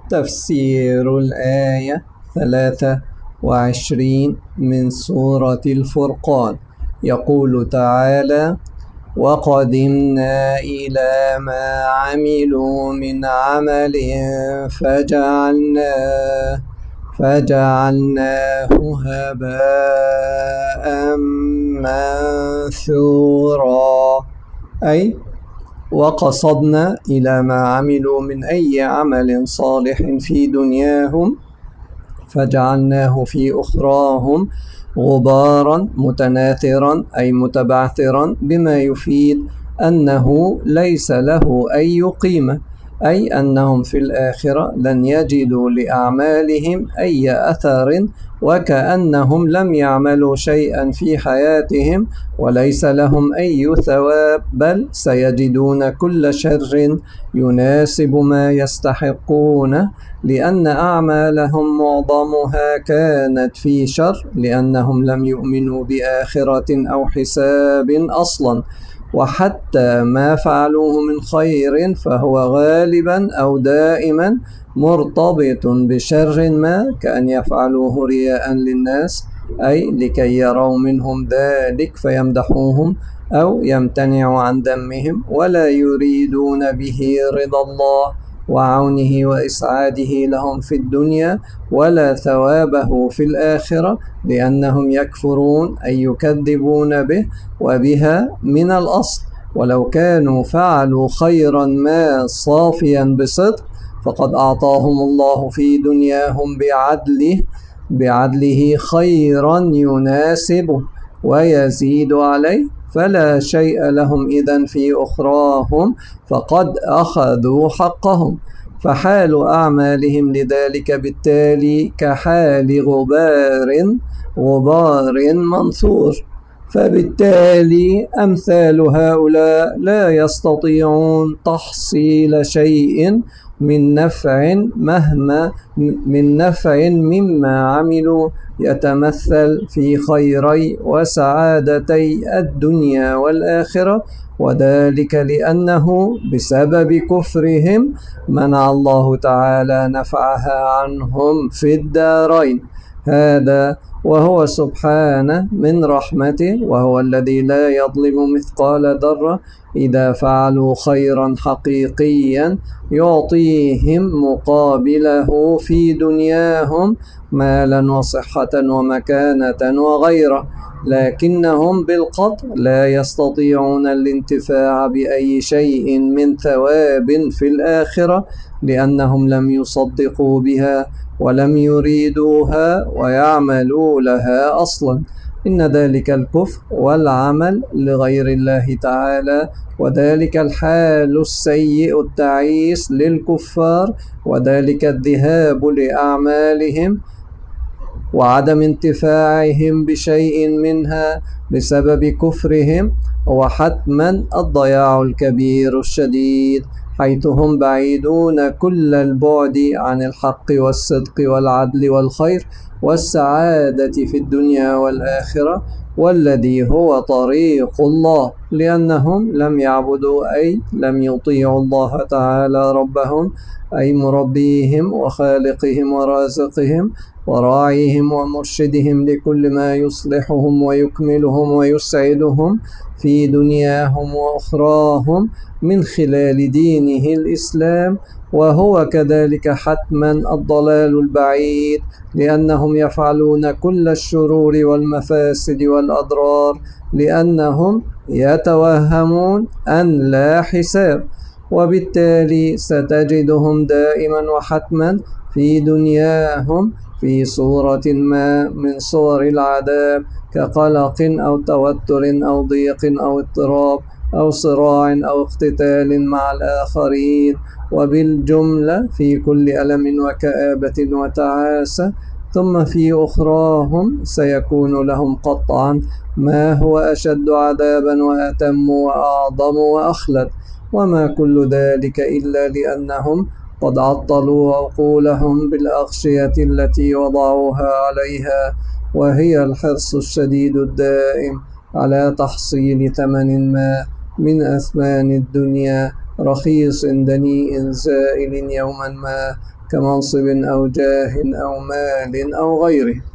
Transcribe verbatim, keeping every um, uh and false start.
تفسير الآية ثلاثة وعشرين من سورة الفرقان. يقول تعالى: وقدمنا إلى ما عملوا من عمل فجعلناه فجعلناه هباء منثورا. أي وقصدنا إلى ما عملوا من أي عمل صالح في دنياهم فجعلناه في أخراهم غبارا متناثرا أي متبعثرا، بما يفيد أنه ليس له أي قيمة، أي أنهم في الآخرة لن يجدوا لأعمالهم أي أثر، وكأنهم لم يعملوا شيئا في حياتهم وليس لهم أي ثواب، بل سيجدون كل شر يناسب ما يستحقونه، لأن أعمالهم معظمها كانت في شر، لأنهم لم يؤمنوا بآخرة أو حساب أصلا. وحتى ما فعلوه من خير فهو غالبا أو دائما مرتبط بشر ما، كأن يفعلوه رياء للناس، أي لكي يروا منهم ذلك فيمدحوهم أو يمتنعوا عن ذمهم، ولا يريدون به رضا الله وعونه وإسعاده لهم في الدنيا ولا ثوابه في الآخرة، لأنهم يكفرون أي يكذبون به وبها من الأصل. ولو كانوا فعلوا خيرا ما صافيا بصدق فقد أعطاهم الله في دنياهم بعدله بعدله خيرا يناسبه ويزيد عليه، فلا شيء لهم إذن في أخراهم، فقد أخذوا حقهم. فحال أعمالهم لذلك بالتالي كحال غبار غبار منثور. فبالتالي أمثال هؤلاء لا يستطيعون تحصيل شيء من نفع مهما من نفع مما عملوا يتمثل في خيري وسعادتي الدنيا والآخرة، وذلك لأنه بسبب كفرهم منع الله تعالى نفعها عنهم في الدارين. هذا وهو سبحانه من رحمته، وهو الذي لا يظلم مثقال ذرة، إذا فعلوا خيرا حقيقيا يعطيهم مقابله في دنياهم مالا وصحة ومكانة وغيره، لكنهم بالقطع لا يستطيعون الانتفاع بأي شيء من ثواب في الآخرة، لأنهم لم يصدقوا بها ولم يريدوها ويعملوا لها أصلا. إن ذلك الكفر والعمل لغير الله تعالى، وذلك الحال السيء التعيس للكفار، وذلك الذهاب لأعمالهم وعدم انتفاعهم بشيء منها بسبب كفرهم، هو حتما الضياع الكبير الشديد، حيث هم بعيدون كل البعد عن الحق والصدق والعدل والخير والسعادة في الدنيا والآخرة، والذي هو طريق الله، لأنهم لم يعبدوا أي لم يطيعوا الله تعالى ربهم، أي مربيهم وخالقهم ورازقهم وراعيهم ومرشدهم لكل ما يصلحهم ويكملهم ويسعدهم في دنياهم وأخراهم من خلال دينه الإسلام، وهو كذلك حتما الضلال البعيد، لأنهم يفعلون كل الشرور والمفاسد والأضرار لأنهم يتوهمون أن لا حساب. وبالتالي ستجدهم دائما وحتما في دنياهم في صورة ما من صور العذاب، كقلق أو توتر أو ضيق أو اضطراب أو صراع أو اقتتال مع الآخرين، وبالجملة في كل ألم وكآبة وتعاسة. ثم في أخراهم سيكون لهم قطعا ما هو أشد عذابا وأتم وأعظم وأخلد، وما كل ذلك إلا لأنهم قد عطلوا عقولهم بالأغشية التي وضعوها عليها، وهي الحرص الشديد الدائم على تحصيل ثمن ما من أثمان الدنيا رخيص دنيء زائل يوما ما، كمنصب أو جاه أو مال أو غيره.